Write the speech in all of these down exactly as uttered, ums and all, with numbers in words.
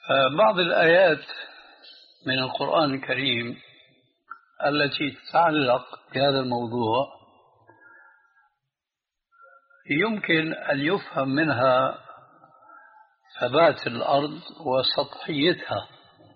بعض الآيات من القرآن الكريم التي تتعلق بهذا الموضوع يمكن أن يفهم منها ثبات الأرض وسطحيتها،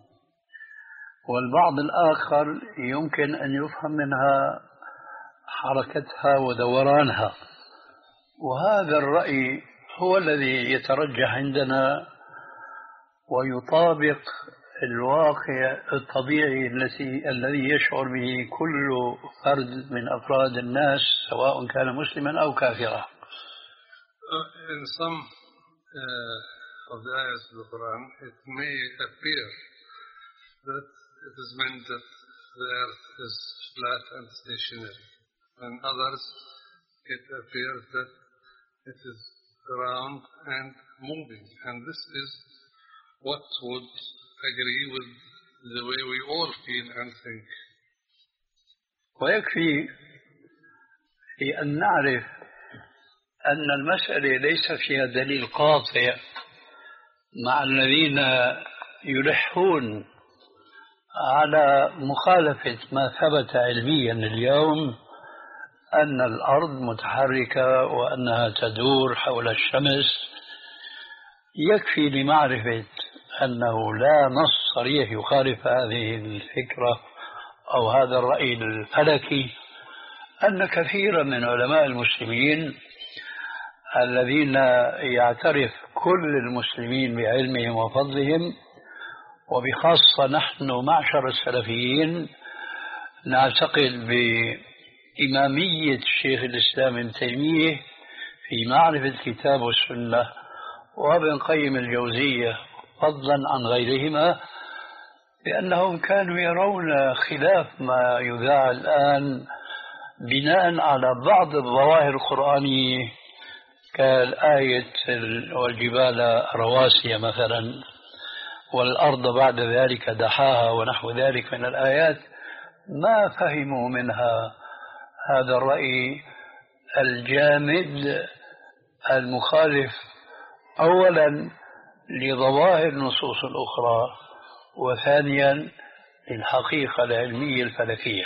والبعض الآخر يمكن أن يفهم منها حركتها ودورانها، وهذا الرأي هو الذي يترجح عندنا ويطابق الواقع الطبيعي التي الذي يشعر به كل فرد من أفراد الناس سواء كان مسلما أو كافرا. In some uh, of the ayahs of the Quran, it may appear that it is meant that the earth is flat and stationary. In others, it appears that it is round and moving. And this is what would agree with the way we all feel and think. ويكفي في أن نعرف أن المسألة ليس فيها دليل قاطع مع الذين يلحون على مخالفة ما ثبت علميا اليوم أن الأرض متحركة وأنها تدور حول الشمس. يكفي لمعرفة أنه لا نص صريح يخالف هذه الفكرة أو هذا الرأي الفلكي أن كثيرا من علماء المسلمين الذين يعترف كل المسلمين بعلمهم وفضلهم، وبخاصة نحن معشر السلفيين نعتقد بإمامية الشيخ الإسلام ابن تيمية في معرفة الكتاب والسنة وابن قيم الجوزية فضلا عن غيرهما، لأنهم كانوا يرون خلاف ما يذاع الآن بناء على بعض الظواهر القرآنية كالآية والجبال رواسي مثلا والأرض بعد ذلك دحاها ونحو ذلك من الآيات. ما فهموا منها هذا الرأي الجامد المخالف أولا لظواهر النصوص الأخرى وثانيا للحقيقة العلمية الفلكية.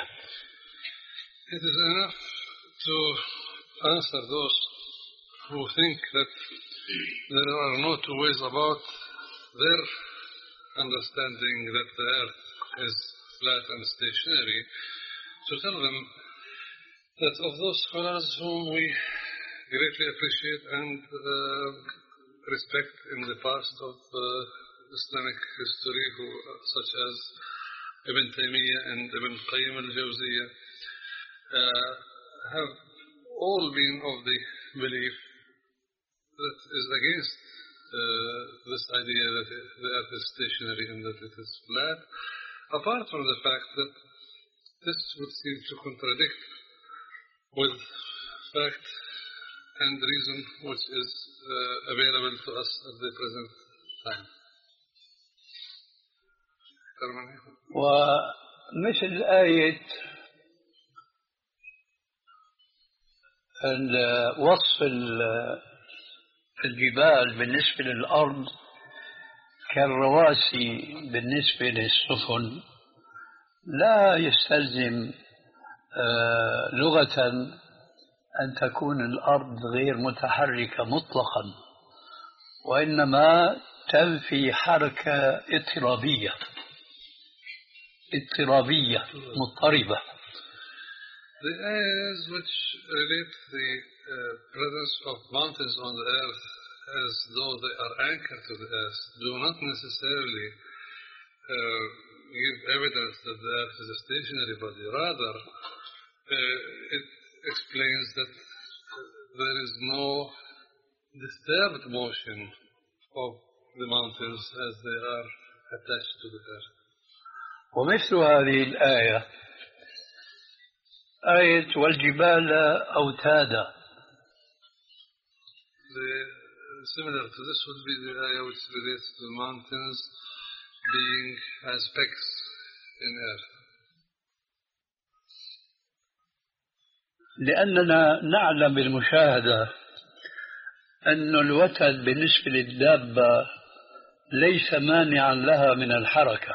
It is enough to answer those who think that there are no two ways about their understanding that the earth is flat and stationary, to tell them that of those scholars whom we greatly appreciate and uh, respect in the past of uh, Islamic history, who, such as Ibn Taymiyyah and Ibn Qayyim al-Jawziyah, uh, have all been of the belief that is against uh, this idea that the earth is stationary and that it is flat, apart from the fact that this would seem to contradict with fact and reason which is uh, available to us at the present time. ومثل آية وصف الجبال بالنسبة للأرض كالرواسي بالنسبة للسفن لا يستلزم لغة أن تكون الأرض غير متحركة مطلقا، وإنما تنفي حركة اضطرابية اضطرابية مضطربة. The ayahs which relate the uh, presence of mountains on the earth as though they are anchored to the earth do not necessarily uh, give evidence that the earth is a stationary body. Rather, uh, it explains that there is no disturbed motion of the mountains as they are attached to the earth. ومثل هذه الآية آية والجبال أوتادا. Similar to this would be the ayah which relates to the mountains being as pegs in earth. لأننا نعلم بالمشاهدة أن الوتد بالنسبة للدابة ليس مانعا لها من الحركة،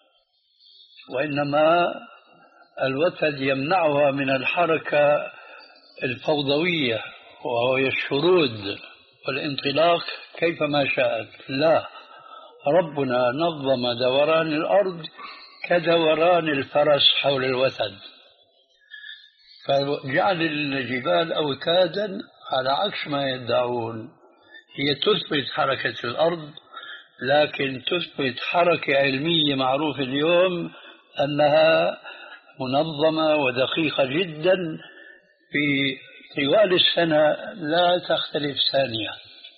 وإنما الوتد يمنعها من الحركة الفوضوية وهي الشرود والانطلاق كيفما شاءت. لا، ربنا نظم دوران الأرض كدوران الفرس حول الوتد، فجعل الجبال أوتادا على عكس ما يدعون. هي تثبت حركة الأرض، لكن تثبت حركة علمية معروفة اليوم أنها منظمة ودقيقة جدا في طوال السنة لا تختلف ثانية.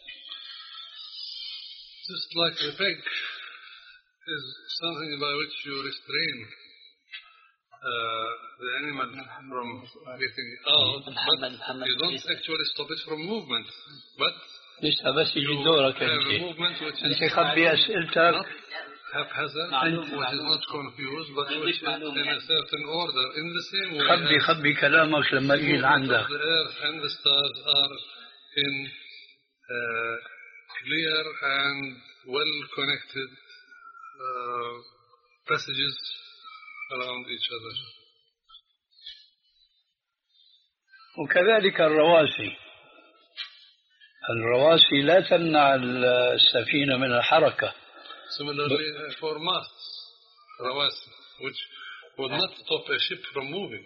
Just like the peg is something by which you restrain uh, the animal from getting out, but you don't actually stop it from movement. But لسه بس يجي دورك أنت. أنت خبي أسئلتك. Haphazard, which is not confused, but which is in a certain order. In the same way, خبي خبي كلامك لما يجي عندك. The earth and the stars are in uh, clear and well-connected uh, passages around each other. وكذلك الرواسي. الرواسي لا تمنع السفينة من الحركة. Similarly, for masts, rawasi, which would not stop a ship from moving.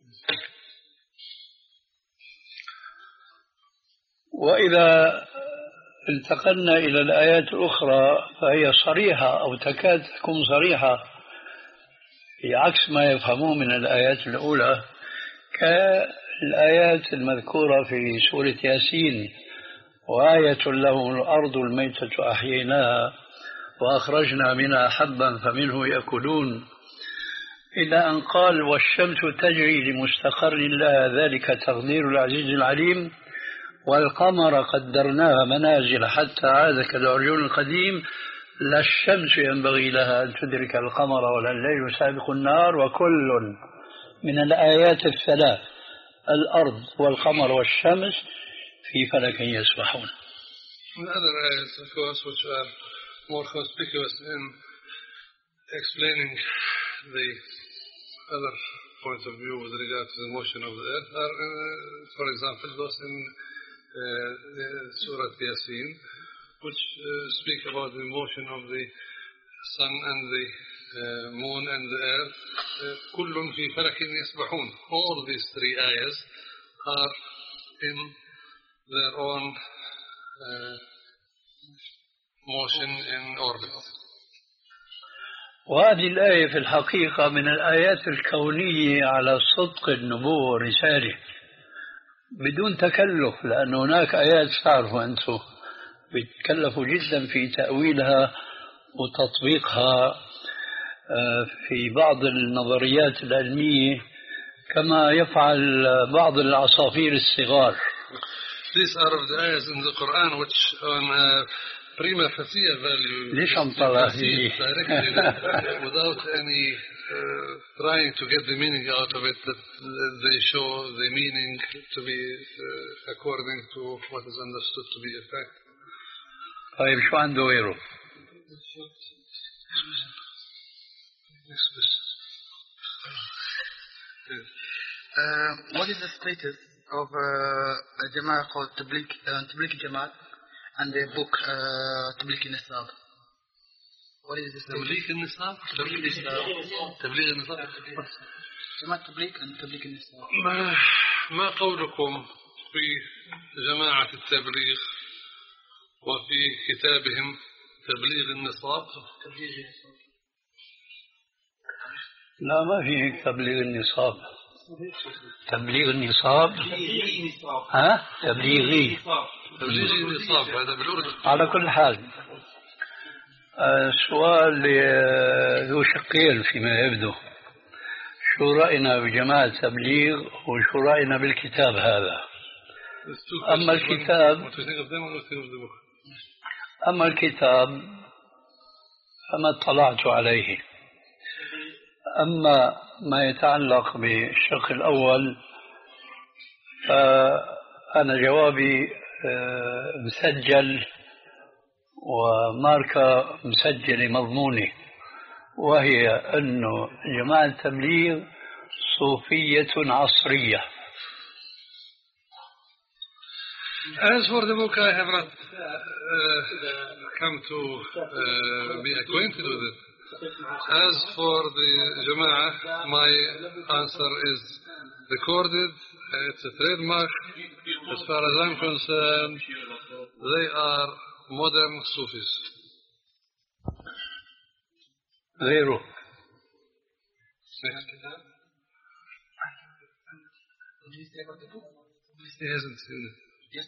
وإذا انتقلنا إلى الآيات الأخرى فهي صريحة أو تكاد تكون صريحة في عكس ما يفهموه من الآيات الأولى، كالآيات المذكورة في سورة ياسين: وآية لهم الأرض الميتة أحييناها وأخرجنا منها حبا فمنه يأكلون، إلى أن قال: والشمس تجري لمستقر لها ذلك تقدير العزيز العليم، والقمر قدرناها منازل حتى عاد كالعرجون القديم، لا الشمس ينبغي لها أن تدرك القمر ولا الليل سابق النهار، وكل من الآيات الثلاث الأرض والقمر والشمس في فلك يسبحون. The other ayats, of course, which are more conspicuous in explaining the other point of view with regard to the motion of the earth are, uh, for example, those in uh, Surah Yasin, which uh, speak about the motion of the sun and the uh, moon and the earth. كل في فلك يسبحون. All these three ayahs are in their own uh, motion in orbit. وهذه الآية في الحقيقة من الآيات الكونية على صدق النبوة والرسالة بدون تكلف، لأن هناك آيات تعرفوا أنتم بيتكلفوا جدا في تأويلها وتطبيقها في بعض النظريات العلمية كما يفعل بعض العصافير الصغار. These are the ayahs in the Quran which on uh, prima facie value ليش عم طلع هي without any uh, trying to get the meaning out of it, that they show the meaning to be uh, according to what is understood to be a fact. طيب شو عنده غيره؟ Uh, what is the status of uh, a Jama'ah called Tabligh uh, Tabligh Jamaat and their book uh, Tabligh Nisab? What is the status? Tabligh Nisab? Tabligh Nisab? Tabligh Nisab? Jamaat Tabligh and Tabligh Nisab. ما ما قولكم في جماعة التبليغ وفي كتابهم تبليغ النصاب؟ لا، ما في تبليغ النصاب. تبليغ النصاب ها تبليغي تبليغ النصاب هذا بالأردن. على كل حال السؤال ذو شقين فيما يبدو: شو رأينا بجماعة تبليغ وشو رأينا بالكتاب هذا؟ أما الكتاب أما الكتاب فما اطلعت عليه. أما ما يتعلق بالشق الأول فأنا جوابي مسجل وماركة مسجلة مضمونة، وهي أنه جماعة التبليغ صوفية عصرية. As for the book, I have not uh, come to uh, be acquainted with it. As for the Jama'ah, my answer is recorded. It's a trademark. As far as I'm concerned, they are modern Sufis. غيره. He hasn't seen it.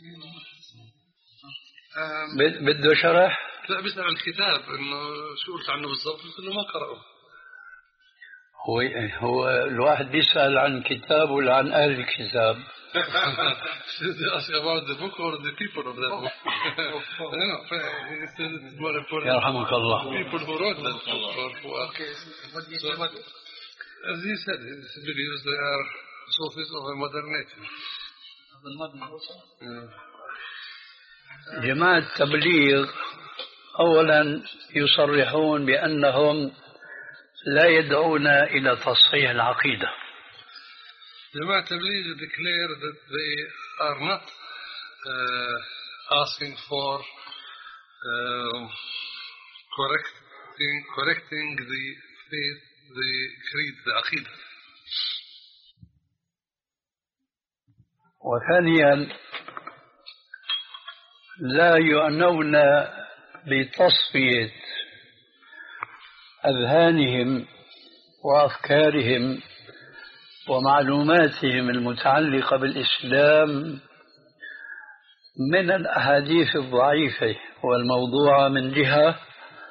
بده شرح؟ لا، بيسأل عن الكتاب انه شو قلت عنه بالضبط، قلت انه ما قرأه. هو هو الواحد بيسأل عن كتاب ولا عن أهل الكتاب؟ Should they ask about the book or the people of that book? No, no. He said it's more important. يرحمك الله. People who wrote that book or who are. So, as he said, he believes they are Sufis of a modern nature. جماعة التبليغ أولا يصرحون بأنهم لا يدعون إلى تصحيح العقيدة. جماعة التبليغ declare that they are not uh, asking for uh, correcting correcting the faith, the creed, the عقيدة. وثانيا لا يعنون بتصفية أذهانهم وأفكارهم ومعلوماتهم المتعلقة بالإسلام من الأحاديث الضعيفة والموضوعة من جهة،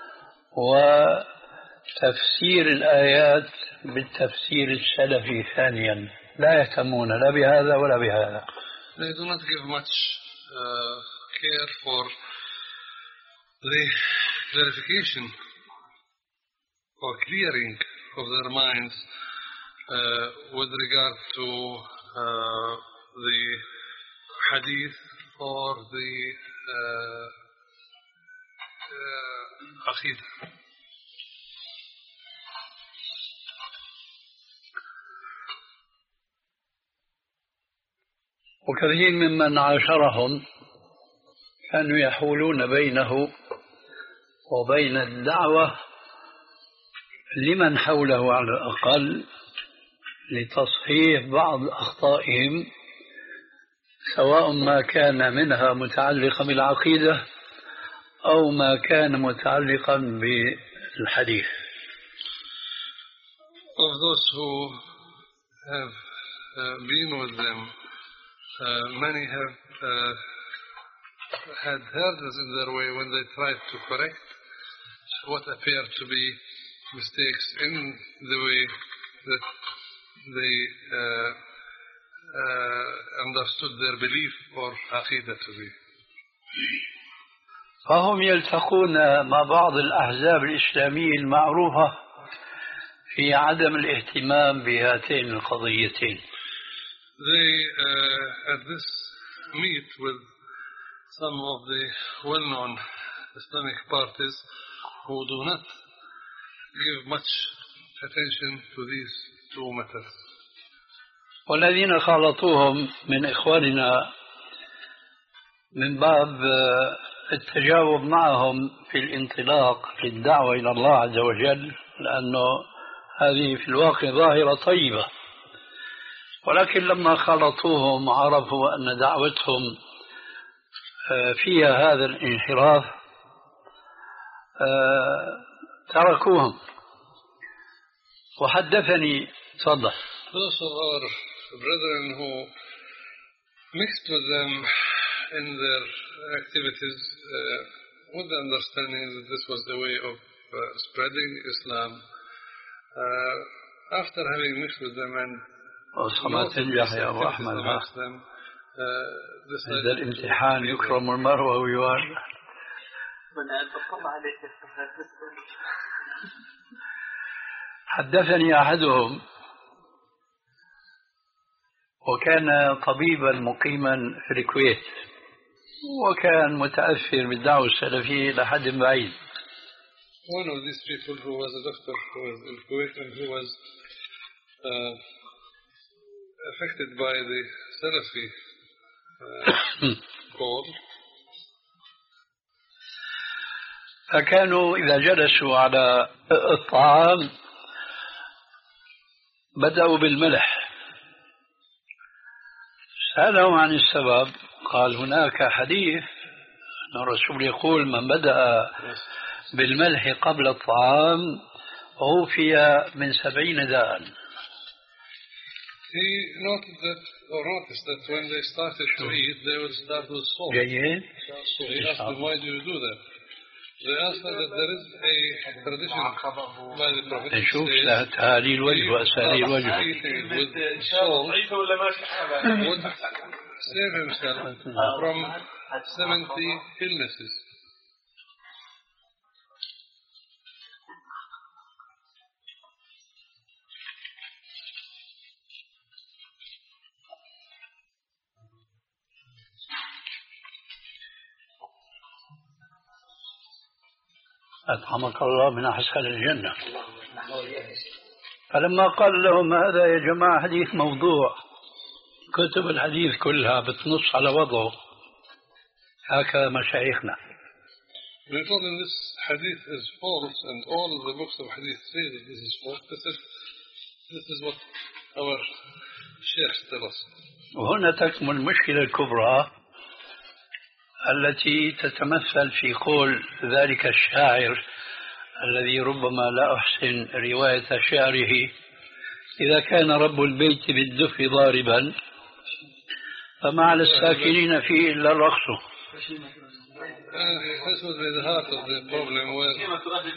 وتفسير الآيات بالتفسير السلفي ثانيا. لا يهتمون لا بهذا ولا بهذا. They do not give much uh, care for the clarification or clearing of their minds uh, with regard to uh, the hadith or the uh, uh, aqidah. وكثير ممن عاشرهم كانوا يحولون بينه وبين الدعوة لمن حوله على الأقل لتصحيح بعض أخطائهم، سواء ما كان منها متعلقا بالعقيدة أو ما كان متعلقا بالحديث. Of those who have uh, been with them, uh, many have uh, had hurdles in their way when they tried to correct what appeared to be mistakes in the way that they uh, uh, understood their belief or aqidah to be. فهم يلتقون مع بعض الأحزاب الإسلامية المعروفة في عدم الاهتمام بهاتين القضيتين. They uh, at this meet with some of the well-known Islamic parties who do not give much attention to these two matters. والذين خالطوهم من إخواننا من باب التجاوب معهم في الانطلاق في الدعوة إلى الله عز وجل، لأنه هذه في الواقع ظاهرة طيبة، ولكن لما خالطوهم عرفوا أن دعوتهم فيها هذا الانحراف تركوهم. وحدثني تفضل. Those of our brethren who mixed with them in their activities uh, with the understanding that this was the way of uh, spreading Islam, uh, after having mixed with them and تنجح يا أبو أحمد، them, uh, هذا الامتحان يكرم المرء ويوان. حدثني أحدهم وكان طبيبا مقيما في الكويت، وكان متأثر بالدعوة السلفية لحد بعيد. One of these people who was a doctor who was in Kuwait and who was uh, affected by the Salafi uh, call. فكانوا إذا جلسوا على الطعام بدأوا بالملح. سألهم عن السبب، قال هناك حديث أن الرسول يقول من بدأ بالملح قبل الطعام عوفي من سبعين داء. He noted that, or noticed that when they started to eat, they would start with salt. جيد. So he asked them, why do you do that? They answered that there is a tradition by the Prophet نشوف تهاليل الوجه وأساليب الوجه. with salt would save himself from seventy illnesses. أطعمك الله من أحسن الجنة. فلما قال لهم هذا يا جماعة حديث موضوع، كتب الحديث كلها بتنص على وضعه، هكذا مشايخنا. They told him this hadith is false and all of the books of hadith say that this is false. This is, this is what our sheikhs tell us. وهنا تكمن المشكلة الكبرى التي تتمثل في قول ذلك الشاعر الذي ربما لا أحسن رواية شعره: إذا كان رب البيت بالدف ضاربا فما على الساكنين فيه إلا الرقص. Uh, this would be the heart of the problem where it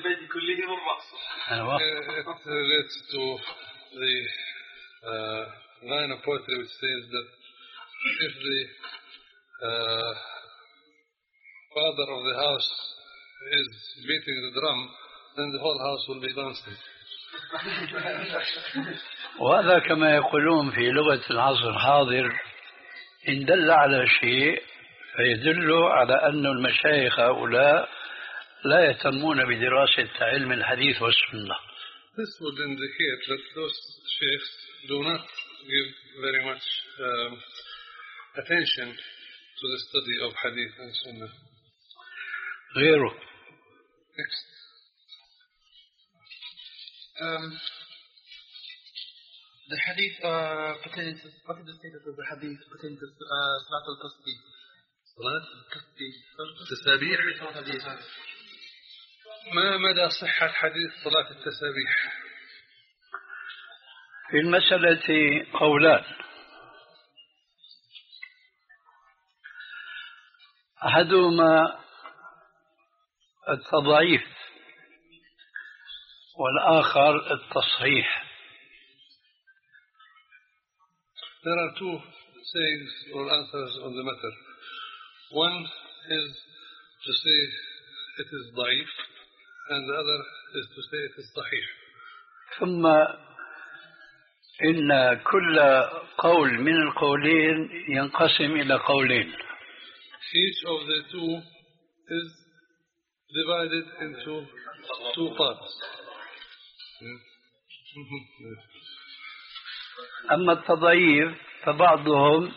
relates to the uh, line of poetry which says that if the uh, father of the house is beating the drum, then the whole house will be dancing. وهذا كما يقولون في لغة العصر الحاضر إن دل على شيء فيدل على أن المشايخ هؤلاء لا يهتمون بدراسة علم الحديث والسنة. This would indicate that those sheikhs do not give very much um, attention to the study of hadith and sunnah. غيره. Next. Um, the hadith uh, pertaining to, what is the status of the hadith pertaining to uh, Salat al-Tasbih? Salat al-Tasbih. ما مدى صحة حديث صلاة التسابيح؟ في المسألة قولان. أحدهما التضعيف والآخر التصحيح. There are two sayings or answers on the matter. One is to say it is ضعيف and the other is to say it is صحيح. ثم إن كل قول من القولين ينقسم إلى قولين. Each of the two is divided into two parts. أما التضعيف فبعضهم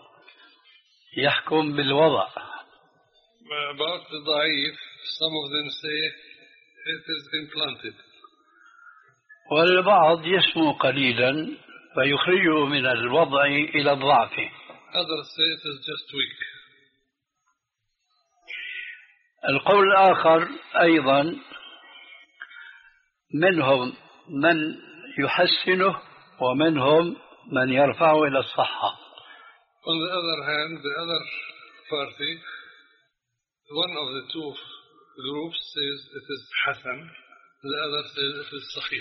يحكم بالوضع. About the ضعيف, some of them say it is implanted. والبعض يسمو قليلا فيخرجه من الوضع إلى الضعف. Others say it is just weak. القول الآخر أيضا منهم من يحسنه ومنهم من يرفعه إلى الصحة. On the other hand, the other party, one of the two groups says it is Hasan, the other says it is Sahih.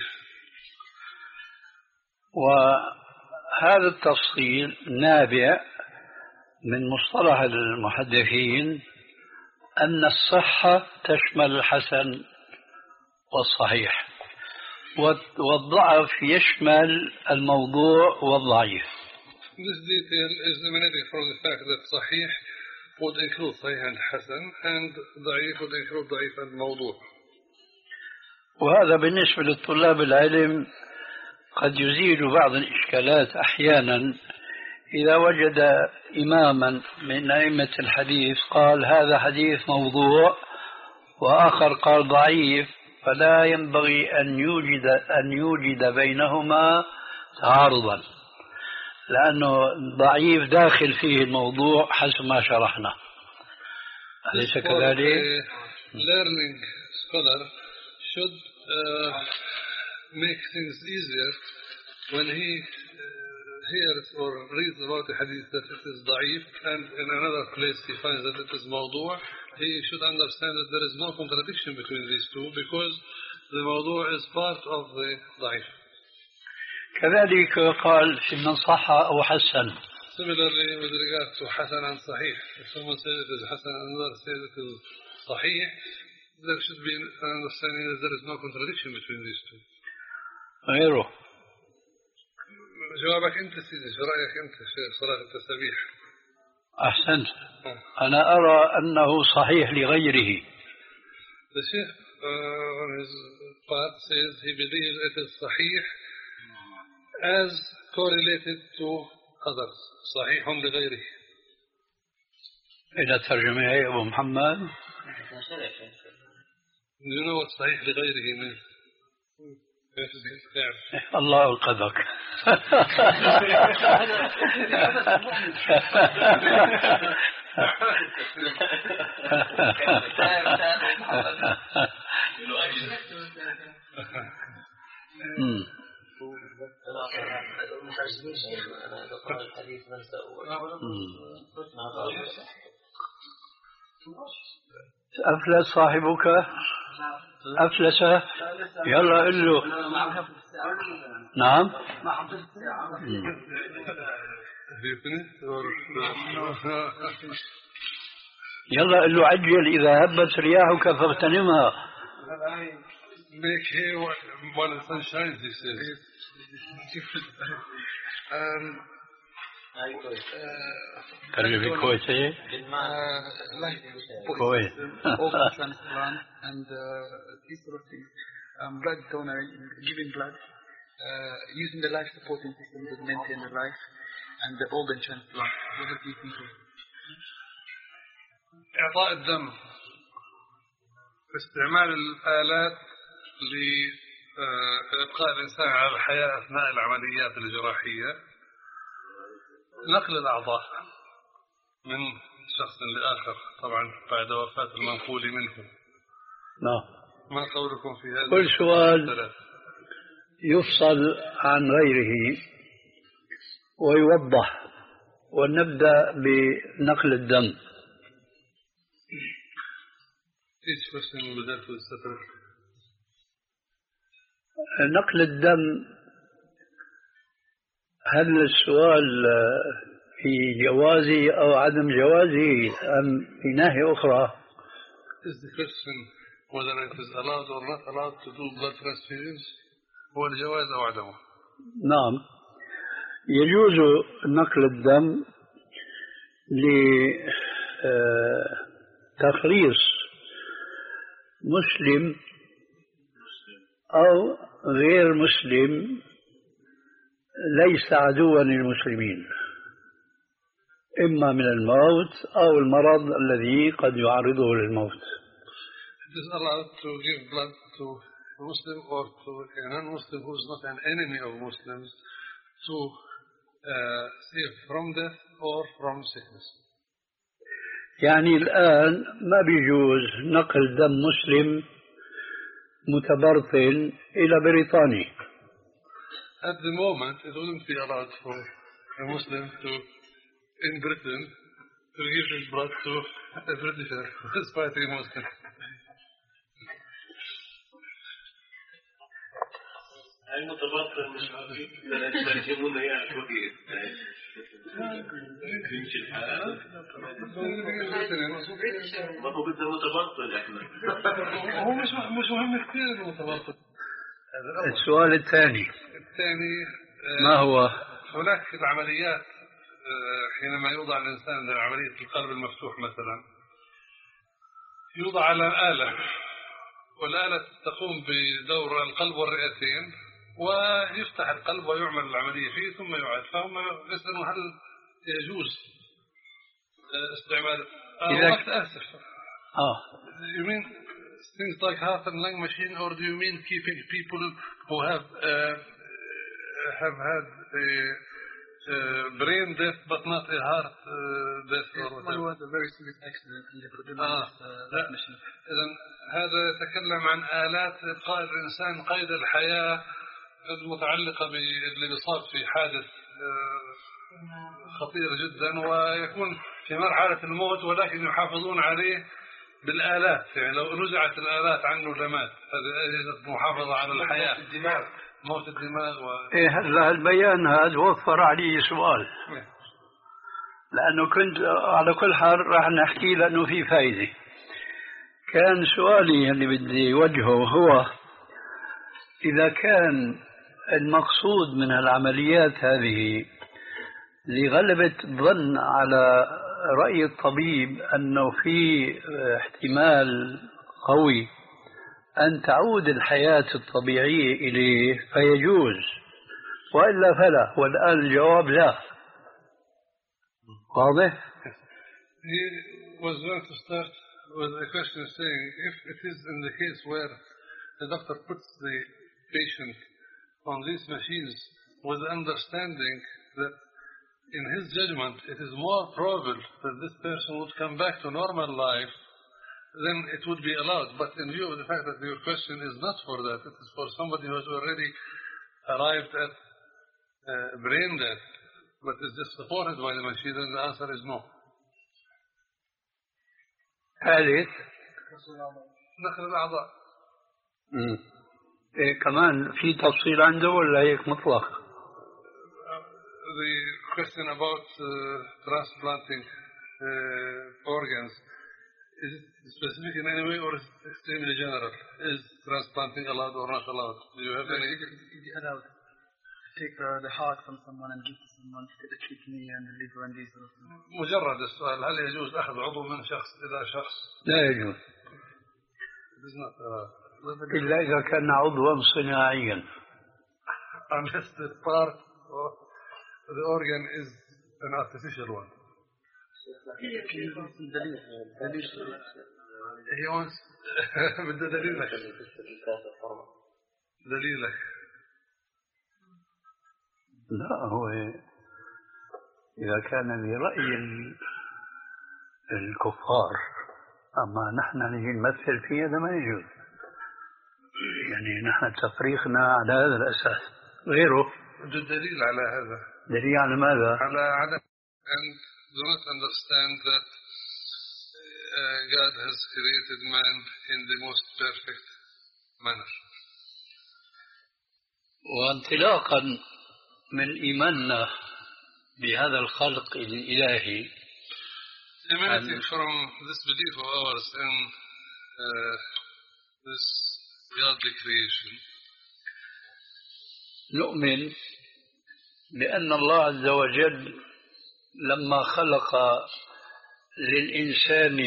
وهذا التفصيل نابع من مصطلح المحدثين أن الصحة تشمل الحسن والصحيح، والضعف يشمل الموضوع والضعيف. This detail is emanating from the fact that Sahih would include صحيح and حسن, and ضعيف would include ضعيف and موضوع. وهذا بالنسبة للطلاب العلم قد يزيل بعض الإشكالات أحيانا إذا وجد إماما من أئمة الحديث قال هذا حديث موضوع وآخر قال ضعيف، فلا ينبغي أن يوجد أن يوجد بينهما تعارضا، لأنه ضعيف داخل فيه الموضوع حسب ما شرحنا. أليس كذلك؟ Learning scholar should uh, make things easier when he uh, hears or reads about the hadith that it is ضعيف, and in another place he finds that it is موضوع. He should understand that there is no contradiction between these two, because the موضوع is part of the ضعيف. كذلك قال في من صح أو حسن. Similarly, with regard to حسن and صحيح, if someone says it is حسن and another says it is صحيح, there should be an understanding that there is no contradiction between these two. غيره. جوابك أنت سيدي، شو رأيك أنت في صلاة التسبيح؟ أحسنت. أنا أرى أنه صحيح لغيره. The Sheikh uh, on his part says he believes it is صحيح as correlated to others. صحيح لغيره. إلى ترجمة يا أبو محمد. Do you know what صحيح لغيره means? الله أنقذك. أفلس صاحبك أفلس، يلا قل له. نعم. يلا قل له عجل إذا هبت رياحك فاغتنمها. Make hay while the sun shines, he says. um, ترجمة كويتية. Like كويت. organ transplant and uh, these sort of things. Um, blood donor, giving blood, uh, using the life supporting system to maintain the life, and the organ transplant. What do you think of? إعطاء الدم، استعمال الآلات لإبقاء الإنسان على الحياة أثناء العمليات الجراحية، نقل الأعضاء من شخص لآخر طبعا بعد وفاة المنقول منه. نعم. ما قولكم في هذا؟ كل سؤال يفصل عن غيره ويوضح، ونبدأ بنقل الدم. Each question will be dealt with separately. نقل الدم، هل السؤال في جوازه أو عدم جوازه أم في ناحية أخرى؟ Is the question whether it is allowed or not allowed to do blood transfusions هو الجواز أو عدمه؟ نعم، يجوز نقل الدم لتخليص مسلم أو غير مسلم ليس عدوا للمسلمين، إما من الموت أو المرض الذي قد يعرضه للموت. It is allowed to give blood to a Muslim or to a non-Muslim who is not an enemy of Muslims to uh, save from death or from sickness. يعني الآن ما بيجوز نقل دم مسلم متبرطل إلى بريطانيا. At the moment, it wouldn't be allowed for a Muslim to, in Britain, to give his blood to a Britisher who is fighting Muslim. المتبطل مش عارفين ترجمونا يا كويس تمشي الحال ما هو بده متبطل احنا هو مش مش مهم كثير المتبطل. السؤال الثاني الثاني ما هو؟ هناك العمليات حينما يوضع الإنسان لعملية القلب المفتوح مثلا يوضع على آلة، والآلة تقوم بدور القلب والرئتين ويفتح القلب ويعمل العملية فيه ثم يعاد. فهم يسألون هل يجوز استعمال إذا وقت آسف آه you mean things like heart and lung machine, or do you mean keeping people who have uh, have had a uh, brain death but not a heart uh, death or whatever? One was a very serious accident and they put him آه. on that machine. إذن هذا يتكلم عن آلات إبقاء الإنسان قيد الحياة المتعلقة باللي بيصاب في حادث خطير جدا ويكون في مرحلة الموت، ولكن يحافظون عليه بالآلات. يعني لو نزعت الآلات عنه لمات. هذه أجهزة محافظة على الحياة. موت الدماغ موت الدماغ و... إيه هلا البيان هذا وفر علي سؤال، لأنه كنت على كل حال راح نحكي لأنه في فايدة. كان سؤالي اللي بدي وجهه هو إذا كان المقصود من العمليات هذه لغلبة الظن على رأي الطبيب أنه في احتمال قوي أن تعود الحياة الطبيعية إليه فيجوز، وإلا فلا. والآن الجواب لا. واضح؟ He was going to start with a question saying if it is in the case where the doctor puts the patient on these machines with the understanding that in his judgment it is more probable that this person would come back to normal life, then it would be allowed. But in view of the fact that your question is not for that, it is for somebody who has already arrived at uh, brain death, but is just supported by the machine, then the answer is no. ثالث نقل الأعضاء. إيه كمان في تفصيل عنده ولا هيك مطلق؟ The question about uh, transplanting uh, organs, is it specific in any way or is it extremely general? Is transplanting allowed or not allowed? Do you have any? It is allowed. Take uh, the heart from someone and give to someone, take the kidney and the liver and these sort of things. مجرد السؤال هل يجوز أخذ عضو من شخص إلى شخص؟ لا يجوز. It is not allowed. إلا إذا كان عضوا صناعيا. Unless the part of the organ is an artificial one. He wants بده دليلك. دليلك. لا هو إذا كان برأي الكفار، أما نحن نجي نمثل فيه هذا ما يجوز. يعني نحن تفريقنا على هذا الأساس. غيره الدليل على هذا. دليل على ماذا؟ على عدم and do not understand that uh, God has created man in the most perfect manner. وانطلاقا من إيماننا بهذا الخلق الإلهي، emanating from this belief of ours in uh, this godly creation, نؤمن بأن الله عز وجل لما خلق للإنسان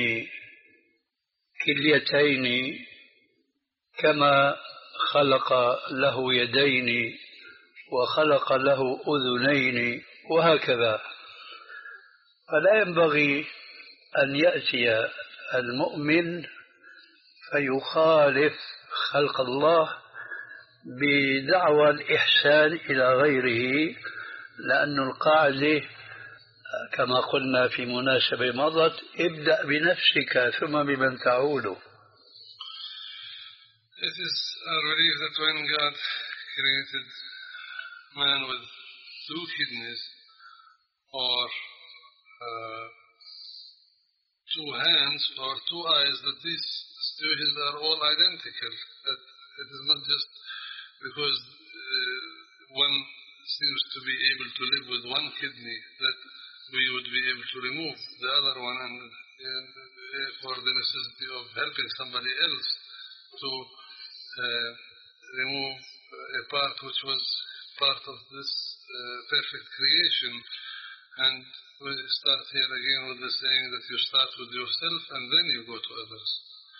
كليتين كما خلق له يدين وخلق له أذنين وهكذا، فلا ينبغي أن يأتي المؤمن فيخالف خلق الله بدعوى الإحسان إلى غيره، لأن القاعدة كما قلنا في مناسبة مضت ابدأ بنفسك ثم بمن تعود. It is our belief that when God created man with two kidneys or uh, two hands or two eyes, that these situations are all identical. That it is not just because uh, one seems to be able to live with one kidney that we would be able to remove the other one, and, and uh, for the necessity of helping somebody else to uh, remove a part which was part of this uh, perfect creation. And we start here again with the saying that you start with yourself and then you go to others.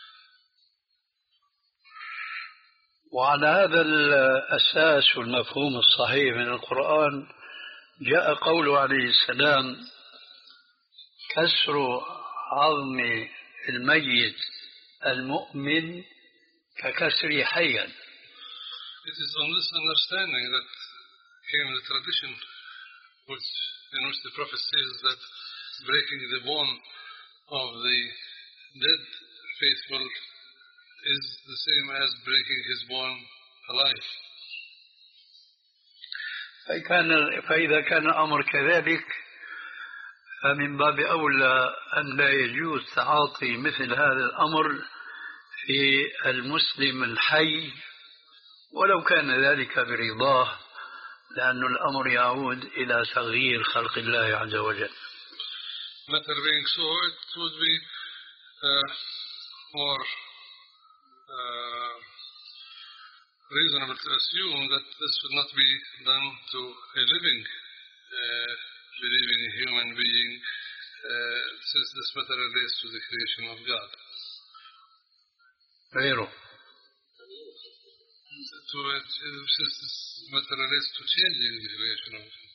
وعلى هذا الأساس والمفهوم الصحيح من القرآن جاء قوله عليه السلام: كسر عظم الميت المؤمن ككسر حيا. It is on this understanding that came the tradition which, in which the Prophet says that breaking the bone of the dead faithful is the same as breaking his bone alive. فإذا كان الأمر كذلك فمن باب أولى أن لا يجوز تعاطي مثل هذا الأمر في المسلم الحي ولو كان ذلك برضاه، لأن الأمر يعود إلى تغيير خلق الله عز وجل. Matter being so, it would be uh, more uh, reasonable to assume that this would not be done to a living, uh, believing human being, uh, since this matter relates to the creation of God. غيره. To, uh, since this matter relates to changing the creation of God.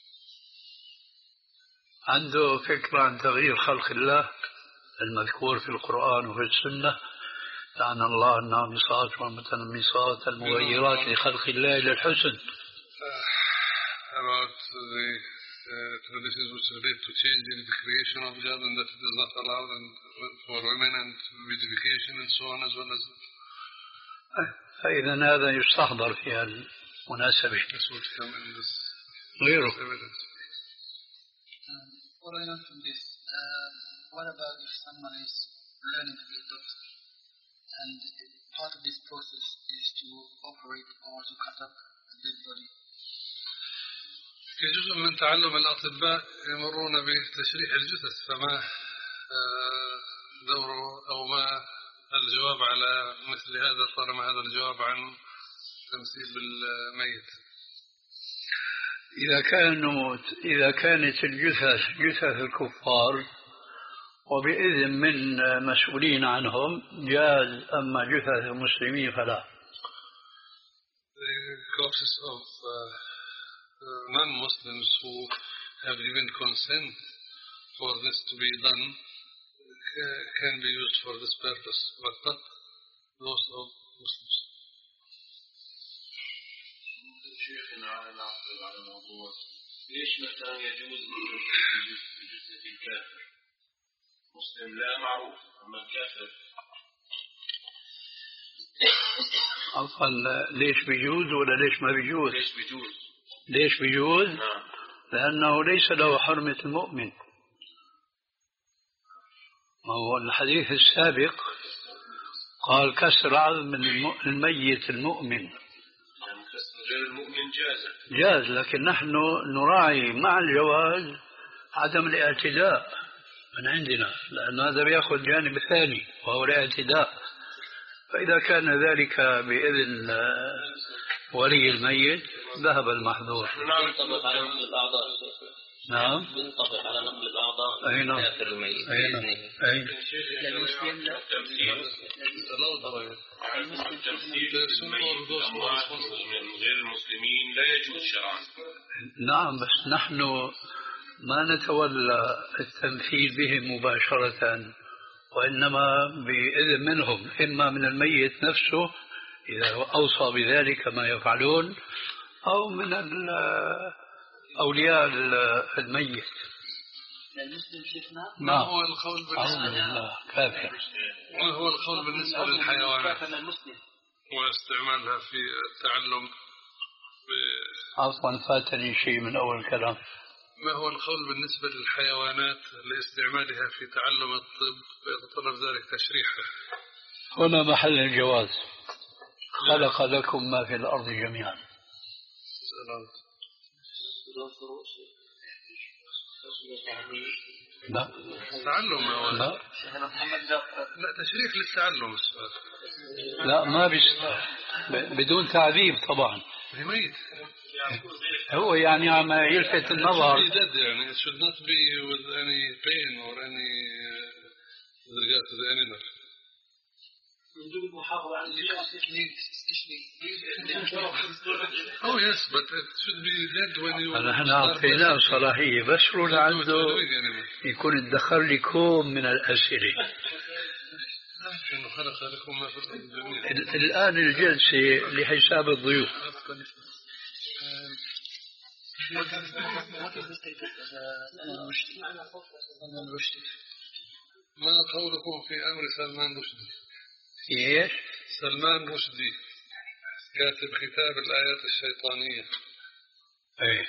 عنده فكرة عن تغيير خلق الله المذكور في القرآن وفي السنة، لعن الله النامصات والمتنمصات المغيرات لخلق الله إلى الحسن. About the uh, traditions which relate to changing the creation of God and that it is not allowed and for women and beautification and so on as well as. فإذا هذا يستحضر في المناسبة. غيره. Following on from this, uh, what about if someone is learning to be a doctor and part of this process is to operate or to cut up a dead body? كجزء من تعلم الأطباء يمرون بتشريح الجثث، فما دوره أو ما الجواب على مثل هذا طالما هذا الجواب عن تمثيل بالميت؟ إذا كانوا إذا كانت الجثث جثث الكفار وبإذن من مسؤولين عنهم جاز، أما جثث المسلمين فلا. The corpses of uh, non-Muslims who have given consent for this to be done uh, can be used for this purpose, but not those of Muslims. شيخنا على نعقد على الموضوع، ليش مثلا يجوز بجثة الكافر؟ مسلم لا معروف، أما الكافر عفوا ليش بيجوز ولا ليش ما بيجوز؟ ليش بيجوز؟ ليش بيجوز؟ نعم. لأنه ليس له حرمة المؤمن. ما هو الحديث السابق قال كسر عظم الميت المؤمن. غير المؤمن جاز. جاز، لكن نحن نراعي مع الجواز عدم الاعتداء من عندنا، لأن هذا بيأخذ جانب ثاني وهو الاعتداء. فإذا كان ذلك بإذن ولي الميت ذهب المحظور. نعم. ينطبق على نقل الأعضاء. نعم. ينطبق على نقل الأعضاء. أي نعم. كافر الميت. أي نعم. أي. المسلم لا. التمثيل بالميت الأموات من غير المسلمين لا يجوز شرعا. نعم، بس نحن ما نتولى التمثيل بهم مباشرة، وإنما بإذن منهم، إما من الميت نفسه إذا أوصى بذلك ما يفعلون، أو من أولياء الميت. المسلم شيخنا ما هو القول بالنسبة كافر؟ ما هو القول بالنسبة للحيوانات واستعمالها في التعلم؟ عفوا فاتني شيء من أول الكلام. ما هو القول بالنسبة للحيوانات لاستعمالها في تعلم الطب ويتطلب ذلك تشريحها؟ هنا محل الجواز. خلق لكم ما في الأرض جميعا. لا تعلم لا لا تشريح للتعلم السؤال. لا ما بيست بدون تعذيب طبعا. ميت هو يعني عم يلفت النظر. It should be dead, يعني. It should not be with any pain or any uh, with regard to the animal. Oh yes, but it should be dead when you نحن أعطيناه صلاحية بس رول عنده يكون ادخر لي كوم من الأسئلة. الآن الجلسة لحساب الضيوف. ما قولكم في أمر سلمان رشدي؟ إيش؟ سلمان رشدي كاتب كتاب الآيات الشيطانية. إيه.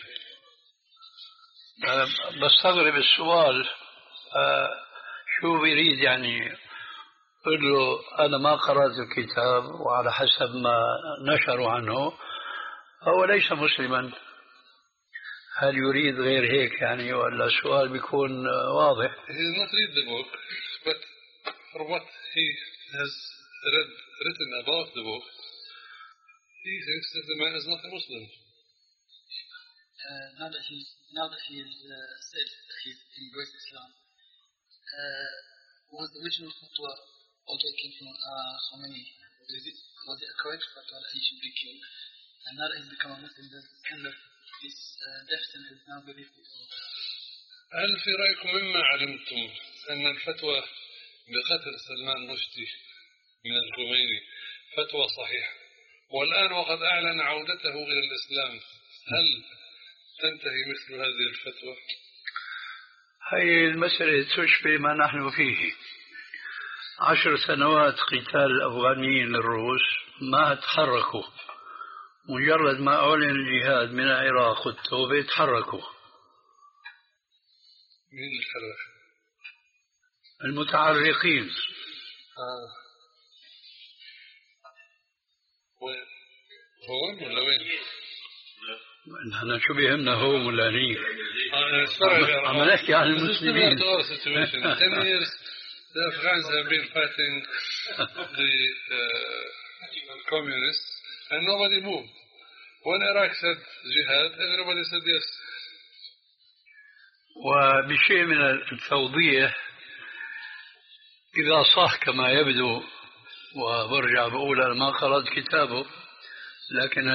أه بستغرب السؤال. أه شو بيريد يعني؟ قل له أنا ما قرأت الكتاب وعلى حسب ما نشروا عنه هو ليس مسلما. هل يريد غير هيك يعني ولا السؤال بيكون واضح؟ He did not read the book, but for what he has read, written about the book, he thinks that the man is not a Muslim. Uh, now that he now that he has uh, said that he embraced Islam, uh, was the original fatwa although it came from uh, Khomeini? Was it was it a correct fatwa that he should be killed? And now that he's become a Muslim, there's kind of this uh, death sentence now believed. هل في رأيكم مما علمتم أن الفتوى بقتل سلمان رشدي من الخميني فتوى صحيحة والآن وقد أعلن عودته إلى الإسلام هل تنتهي مثل هذه الفتوى؟ هي المسألة تشبه ما نحن فيه. عشر سنوات قتال الأفغانيين للروس ما تحركوا. مجرد ما أعلن الجهاد من العراق والتوبة تحركوا. مين اللي تحرك؟ المتعرقين. آه. وين؟ هون ولا وين؟ نحن شو بيهمنا هون ولا هنيك؟ عم نحكي عن المسلمين. ten years the Afghans have been fighting the uh, communists and nobody moved. When Iraq said jihad, everybody said yes. وبشيء من التوضيح إذا صح كما يبدو وبرجع بقول أنا ما قرأت كتابه لكن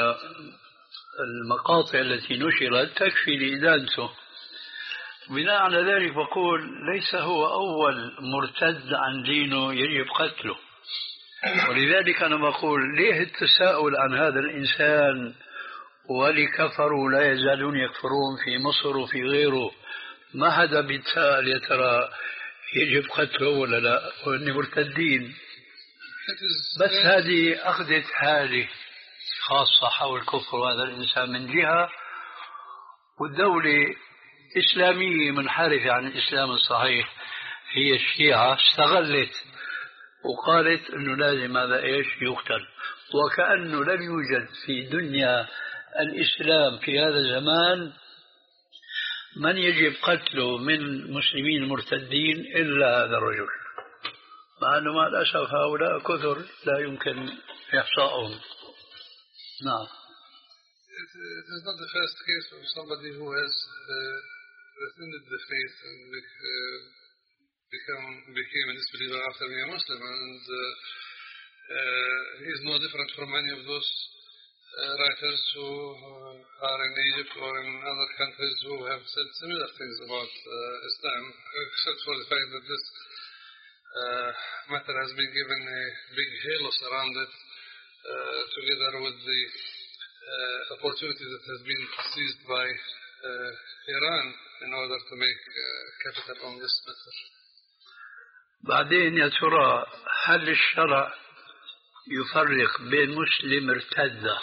المقاطع التي نشرت تكفي لإدانته. بناء على ذلك بقول ليس هو أول مرتد عن دينه يجب قتله. ولذلك أنا بقول ليه التساؤل عن هذا الإنسان ولكفروا لا يزالون يكفرون في مصر وفي غيره ما حدا بيتساءل يا ترى يجب قتله ولا لا وإني مرتدين. بس هذه أخذت حالة خاصة حول كفر هذا الإنسان من جهة والدولة إسلامية منحرفة عن الإسلام الصحيح هي الشيعة استغلت وقالت أنه لازم هذا إيش يقتل وكأنه لم يوجد في دنيا الإسلام في هذا الزمان من يجب قتله من مسلمين مرتدين إلا هذا الرجل مع أنه مع الأسف هؤلاء كثر لا يمكن إحصائهم. نعم. It, it is not the first case of somebody who has uh, rescinded the faith and uh, become became a disbeliever after being a Muslim, and uh, uh, he is no different from many of those uh, writers who uh, are in Egypt or in other countries who have said similar things about uh, Islam, except for the fact that this uh, matter has been given a big halo around it, uh, together with the uh, opportunity that has been seized by uh, Iran in order to make uh, capital on this matter. بعدين يا ترى هل الشرع يفرق بين مسلم ارتد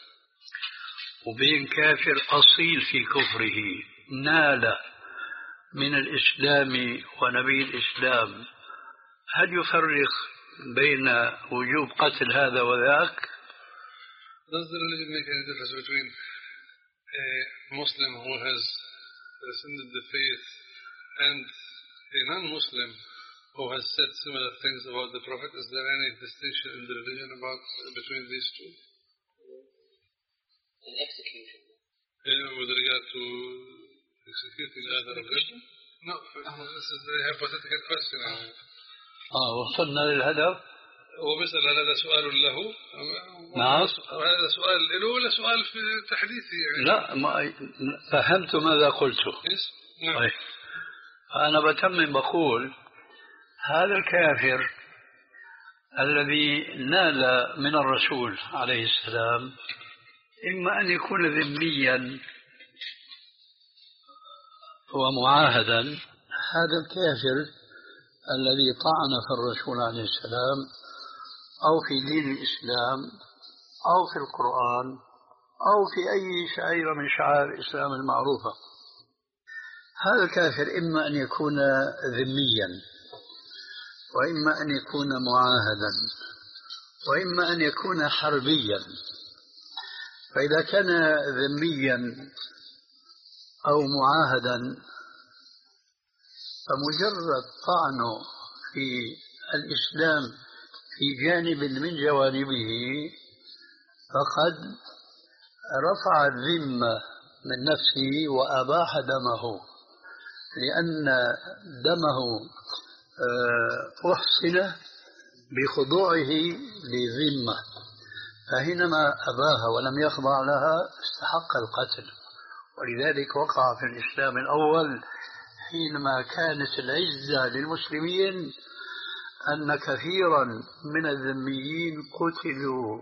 وبين كافر أصيل في كفره نال من الإسلام ونبي الإسلام؟ هل يفرق بين وجوب قتل هذا وذاك؟ Does the religion make any difference between a Muslim who has rescinded the faith and a non-Muslim who has said similar things about the Prophet? Is there any distinction in the religion about between these two? An execution. with regard to executing either of them? No, this is a hypothetical question. آه وصلنا للهدف. هو بيسأل هل هذا سؤال له؟ نعم. هذا سؤال له ولا سؤال في تحديثي يعني؟ لا ما فهمت ماذا قلته. نعم. طيب. أنا بتمم بقول هذا الكافر الذي نال من الرسول عليه السلام إما أن يكون ذميا ومعاهدا، هذا الكافر الذي طعن في الرسول عليه السلام أو في دين الإسلام أو في القرآن أو في أي شعيرة من شعائر الإسلام المعروفة، هذا الكافر إما أن يكون ذميا وإما أن يكون معاهدا وإما أن يكون حربيا. فإذا كان ذميا أو معاهدا فمجرد طعنه في الإسلام في جانب من جوانبه فقد رفع الذمة من نفسه وأباح دمه، لأن دمه أحسن بخضوعه لذمة، فحينما أباها ولم يخضع لها استحق القتل. ولذلك وقع في الإسلام الأول حينما كانت العزة للمسلمين أن كثيرا من الذميين قتلوا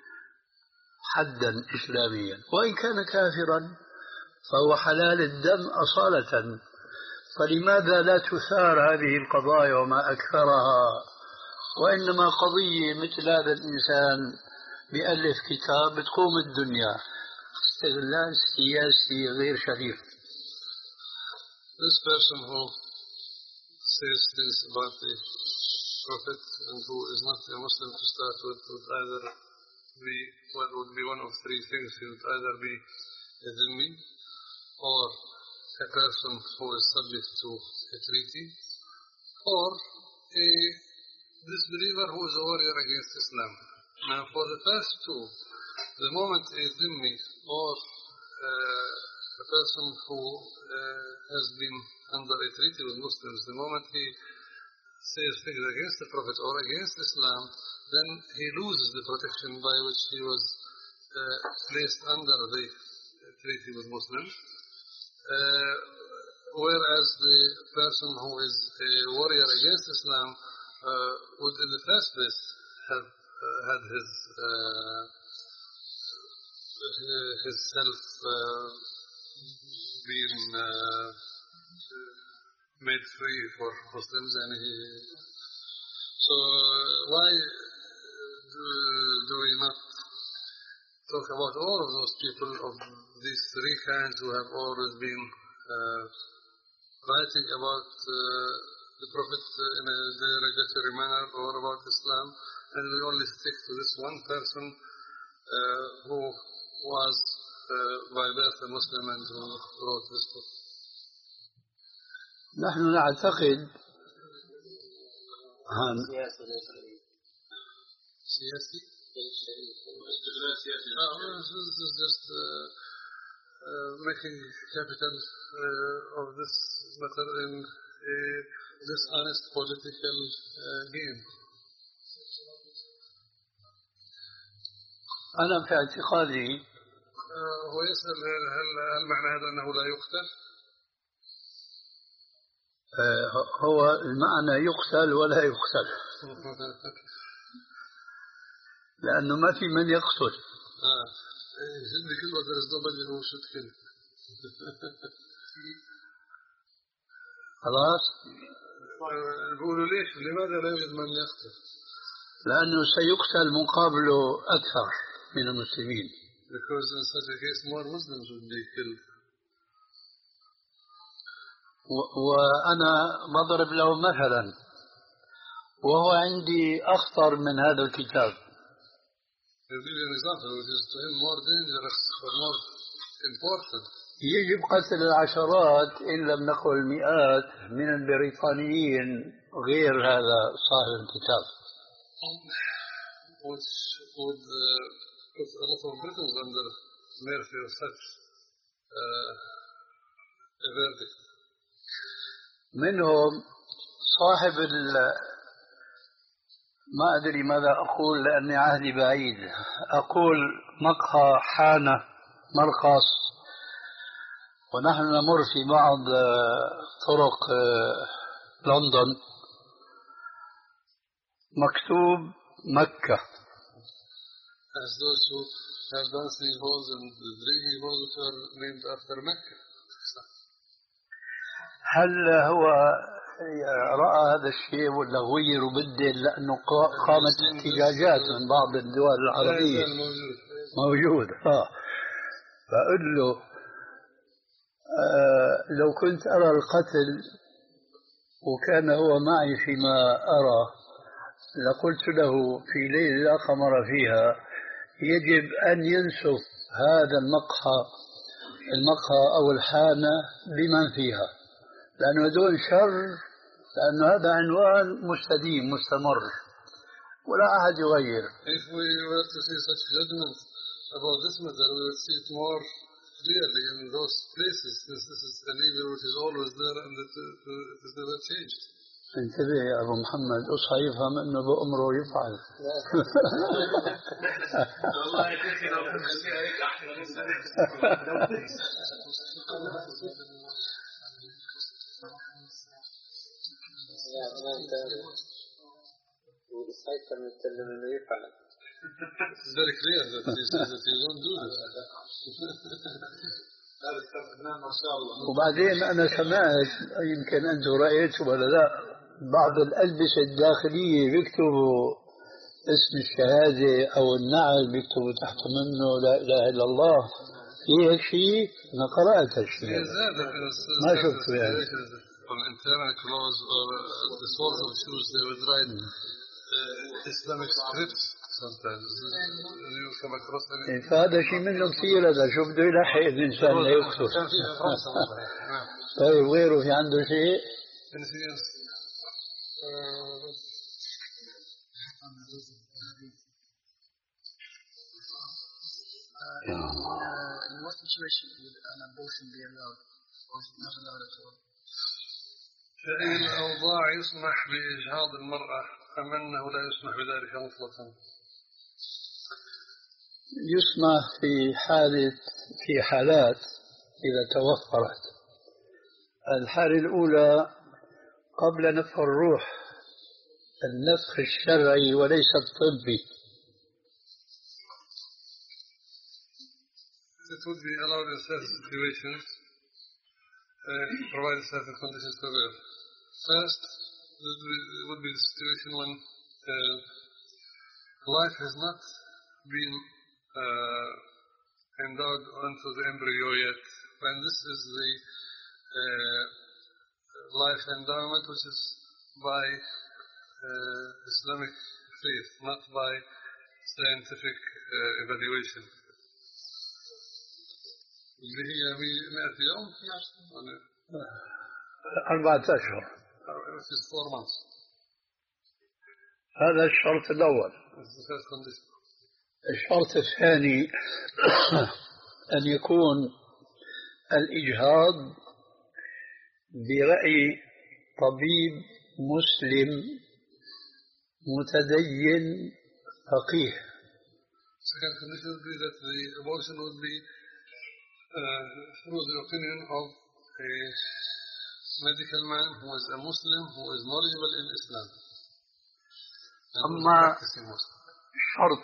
حدا إسلاميا، وإن كان كافرا فهو حلال الدم أصالة. فلماذا لا تثار هذه القضايا وما أكثرها، وإنما قضية مثل هذا الإنسان بيألف كتاب بتقوم الدنيا، استغلال سياسي غير شريف. This person who says things about the Prophet and who is not a Muslim to start with would either be, what would be one of three things. He would either be a dhimmi or a person who is subject to a treaty, or a disbeliever who is a warrior against Islam. Now for the first two, the moment a dhimmi or uh, a person who uh, has been under a treaty with Muslims, the moment he says things against the Prophet or against Islam, then he loses the protection by which he was uh, placed under the treaty with Muslims. Uh, whereas the person who is a warrior against Islam uh, would in the first place have uh, had his uh, his self uh, being uh, made free for Muslims, and he, so why do, do we not talk about all of those people of these three kinds who have always been uh, writing about uh, the Prophet in a derogatory manner or about Islam, and we only stick to this one person uh, who was uh, by birth a Muslim and who wrote this book? نحن نعتقد سياسي This is just uh, uh, making capital uh, of this matter in a dishonest political uh, game. أنا في اعتقادي uh, هو يسأل هل, هل, هل معنى هذا أنه لا يقتل؟ uh, هو المعنى يقتل ولا يقتل لأنه ما في من يقتل. آه. بكل وقت الزبط هو شو تكل. خلاص. يقولوا ليش؟ لماذا لا يوجد من يقتل؟ لأنه سيقتل مقابله أكثر من المسلمين. Because in such a case more Muslims would be killed. وأنا بضرب له مثلا وهو عندي أخطر من هذا الكتاب. يجب قتل العشرات إن لم نقل المئات من البريطانيين غير هذا صاحب الكتاب. Which would uh, put a lot of Britons under mercy of such uh, a verdict. منهم صاحب ال ما أدري ماذا أقول لأني عهدي بعيد، أقول مقهى حانة مرقص، ونحن نمر في بعض طرق لندن مكتوب مكة. As those who have done three holes and the three holes which are named after Mecca. هل هو رأى هذا الشيء ولا غير وبدل لأنه قامت احتجاجات من بعض الدول العربية؟ موجود. آه. فأقول له آه لو كنت أرى القتل وكان هو معي فيما أرى لقلت له في ليلة لا قمر فيها يجب أن ينسف هذا المقهى المقهى أو الحانة بمن فيها، لأنه دون شر، لأنه هذا عنوان مستديم مستمر ولا أحد يغير. If we were to see such judgments about this matter, we would see it more clearly in those places. This, this is an evil which is always there and it, it is never changed. انتبه يا أبو محمد، أصحى يفهم أنه بأمره يفعل. والله يا شيخي لو تخليها هيك أحسن. It's very clear that he says that you don't do this. وبعدين أنا سمعت يمكن أنتم رأيتوا ولا لا، بعض الألبسة الداخلية بيكتبوا اسم الشهادة أو النعل بيكتبوا تحت منه لا إله إلا الله. في هيك شيء؟ أنا قرأت هالشيء ما شفته يعني. On internal clothes or the soles of shoes they would write uh, Islamic scripts sometimes. You come across any... فهذا شيء منه كثير، هذا شو بده يلحق الإنسان لا يكتب. طيب غيره في عنده شيء؟ In what situation would an abortion be allowed or is it not allowed at all? فإن الأوضاع يسمح بإجهاض المرأة أم أنه لا يسمح بذلك مطلقا؟ يسمح في حالة في حالات إذا توفرت. الحالة الأولى قبل نفخ الروح، النفخ الشرعي وليس الطبي. It would be allowed in certain situations, uh, provided certain conditions prevail. First, it would be the situation when uh, life has not been uh, endowed onto the embryo yet. When this is the uh, life endowment which is by uh, Islamic faith, not by scientific uh, evaluation. اللي هي مئة يوم أربعة أشهر. four months. هذا الشرط الأول. الشرط الثاني أن يكون الإجهاض برأي طبيب مسلم متدين فقيه. Second condition would be that the abortion would be uh, through the opinion of a medical man who is a Muslim who is knowledgeable in Islam. أما شرط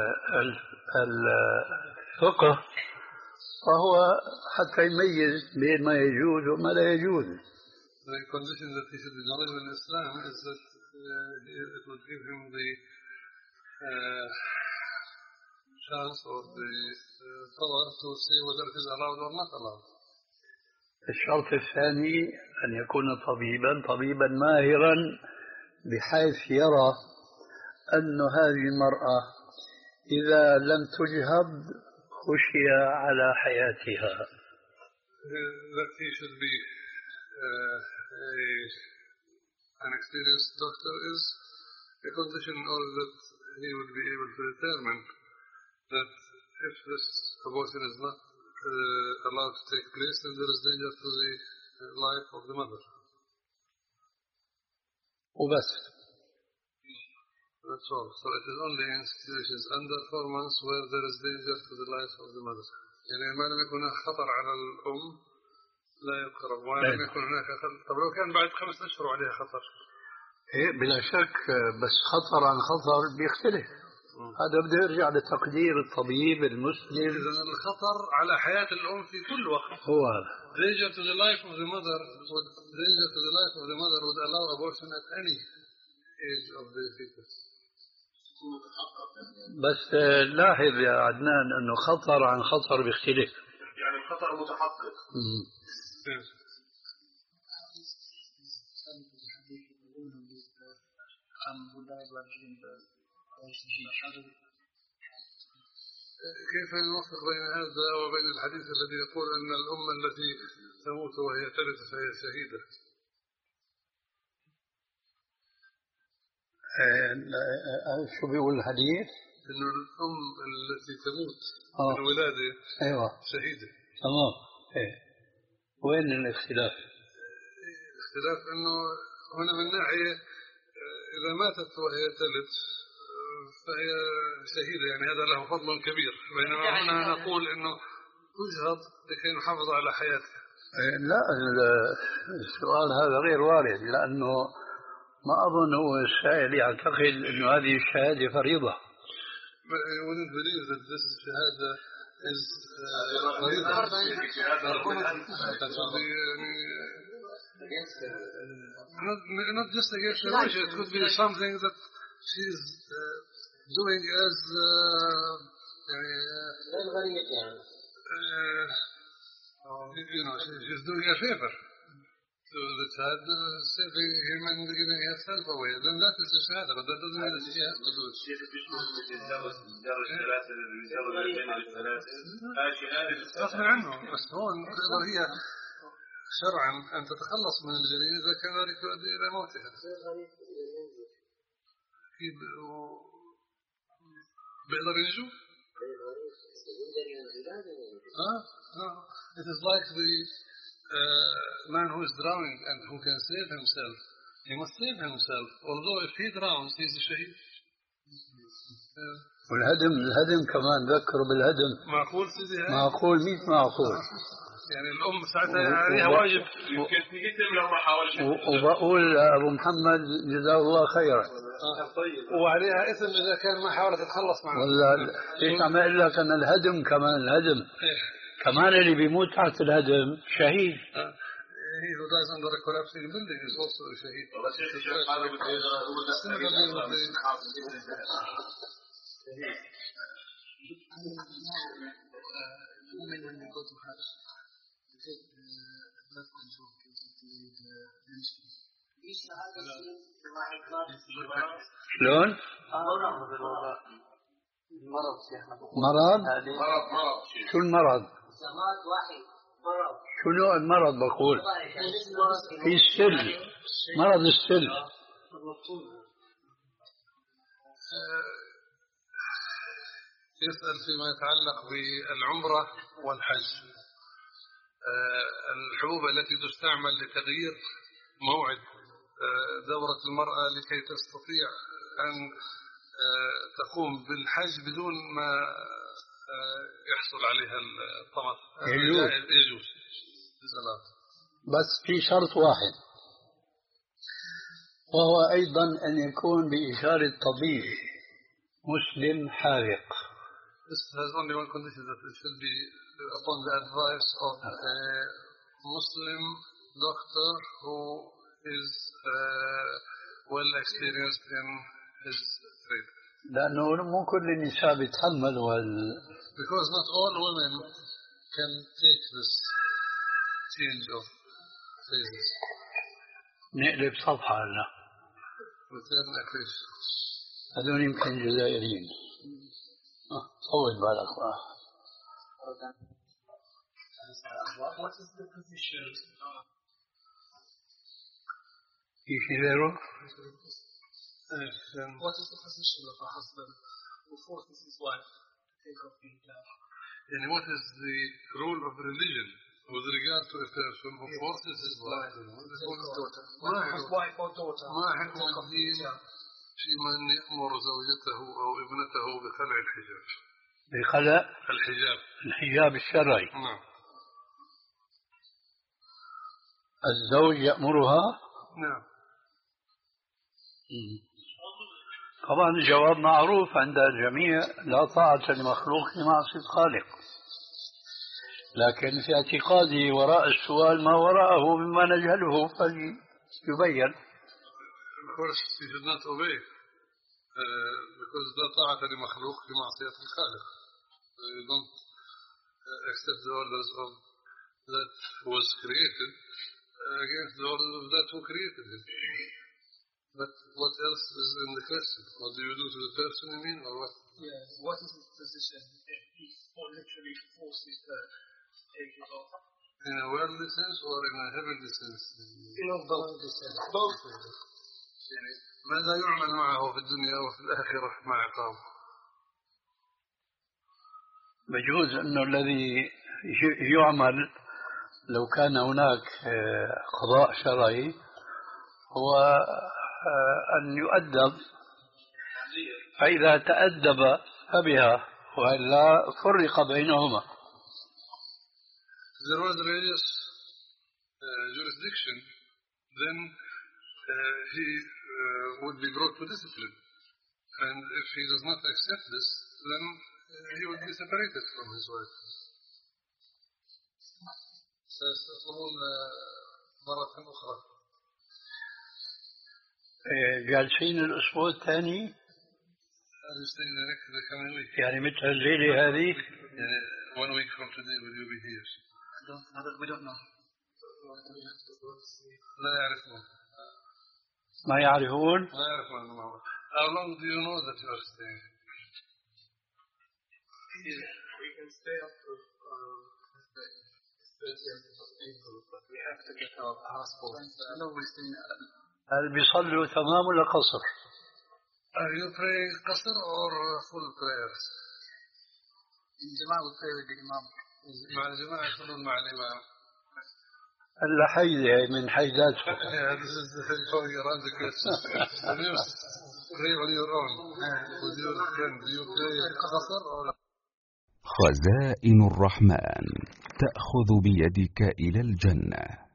الفقه فهو حتى يميز بين ما يجوز وما لا يجوز. The condition that he should be knowledgeable in Islam is that uh, it would give him the uh, chance or the uh, power to say whether it is allowed or not allowed. الشرط الثاني أن يكون طبيبا طبيبا ماهرا بحيث يرى أن هذه المرأة إذا لم تجهض خشي على حياتها. That he should be uh, a, an experienced doctor is a condition in order that he would be able to determine that if this abortion is not uh, allowed to take place if there is danger to the life of the mother. وبس. That's all. So it is only in situations under four months where there is danger to the life of the mother. يعني ما لم يكن هناك خطر على الأم لا يقرب، وما لم يكن هناك خطر. طب لو كان بعد خمس أشهر عليها خطر؟ إيه بلا شك، بس خطر عن خطر بيختلف. هذا بده يرجع لتقدير الطبيب المسلم. إذن الخطر على حياة الأم في كل وقت. هو هذا. Danger to the life of the mother would danger to the life of the mother would allow abortion at any age of the fetus. بس لاحظ يا عدنان انه خطر عن خطر بيختلف. يعني الخطر متحقق. كيف نوفق بين هذا وبين الحديث الذي يقول أن الأم التي تموت وهي ترث فهي شهيدة؟ شو بيقول الحديث؟ إنه الأم التي تموت آه. من الولادة أيوة شهيدة. تمام. إيه. وين الاختلاف؟ الاختلاف إنه هنا من ناحية إذا ماتت وهي تلد فهي شهيدة، يعني هذا له فضل كبير، بينما هنا نقول إنه تجهض لكي نحافظ على حياتها. لا، السؤال هذا غير وارد، لأنه ما أظن هو السائل يعتقد أنه هذه الشهادة فريضة. I wouldn't believe that this shahada is فريضة. Not, not just against the wish, it could be something that she's uh, doing as uh, uh, you know, she's doing a favor to the child, uh, saving him and giving herself away. Then that is a shahada, but that doesn't mean that she has to do it. غصب عنه، بس هون تقدر هي شرعا أن تتخلص من الجنين إذا كان ذلك يؤدي إلى موتها. بيقدر ينجو؟ آه آه. It is like the uh, man who is drowning and who can save himself. He must save himself. Although if he drowns, he is a shaheed. والهدم الهدم كمان ذكروا بالهدم. معقول سيدي؟ معقول ميت معقول. يعني الأم ساعتها عليها واجب يمكن يتم لو ما حاولش. وبقول أبو محمد جزاه الله خيرا. طيب. وعليها إثم إذا كان ما حاولت تتخلص معه. ولا ليش عم أقول لك أن الهدم كمان الهدم. كمان اللي بيموت تحت الهدم شهيد. He who dies under a collapsing building is also a shaheed. Women when they go to Hajj, they take blood control because of the menstruation. شلون؟ مرض؟ شو المرض؟ شو نوع المرض بقول؟ في السل، مرض السل. يسأل فيما يتعلق بالعمرة والحج. الحبوب التي تستعمل لتغيير موعد دورة المرأة لكي تستطيع أن تقوم بالحج بدون ما يحصل عليها الطمث يجوز. بس في شرط واحد، وهو أيضا أن يكون بإشارة طبيب مسلم حاذق. This has only one condition, that it should be upon the advice of a Muslim doctor who is uh, well experienced in his trade. لأنه مو كل النساء بيتحملوا ال... Because not all women can take this change of phases. نقلب صفحة هلا. Return a page. هذول يمكن جزائريين. طول بالك. What is the position? في غيره؟ What is the position of a husband who forces his wife to take off the hijab? And what is the role of religion with regard to a person who forces his wife his wife or daughter ما حكم الدين في من يأمر زوجته أو ابنته بخلع الحجاب بخلع الحجاب الحجاب الشرعي. نعم. الزوج يأمرها. نعم. طبعا الجواب معروف عند الجميع: لا طاعة لمخلوق في معصية الخالق. لكن في اعتقادي وراء السؤال ما وراءه مما نجهله فليبين. Of course, you should not obey uh, because لا طاعة لمخلوق في معصية الخالق. So you don't uh, accept the orders of that was created uh, against the orders of that who created him. But what else is in the question? What do you do to the person, you mean, or what? Yes. What is his position if he literally forces her to take it off? In a worldly sense or in a heavenly sense? In a worldly sense. Both. يعني ماذا يعمل معه في الدنيا وفي الآخرة مع عقابه؟ بجوز أنه الذي يعمل لو كان هناك قضاء شرعي هو أن يؤدب، فإذا تأدب فبها وإلا فرق بينهما. There was religious uh, jurisdiction, then uh, he uh, would be brought to discipline, and if he does not accept this, then uh, he would be separated from his wife. سيستطيعون مرة أخرى. جالسين الأسبوع الثاني يعني مثل الليلة هذه. One week from today will you be here? We don't know. لا يعرفون. ما يعرفون؟ لا يعرفون. How long do you know that you are staying? We can stay up to thirtieth of April, but we have to get our passport. No, we stay. هل بيصلوا تمام ولا قصر؟ Are you praying قصر or full prayers? الجماعة will pray with the Imam. مع الجماعة يصلون مع الإمام. هلا حيدة من حيداتهم. This is going around the question. Do you pray on your own with your friend? Do you pray قصر or? خزائن الرحمن تأخذ بيدك إلى الجنة.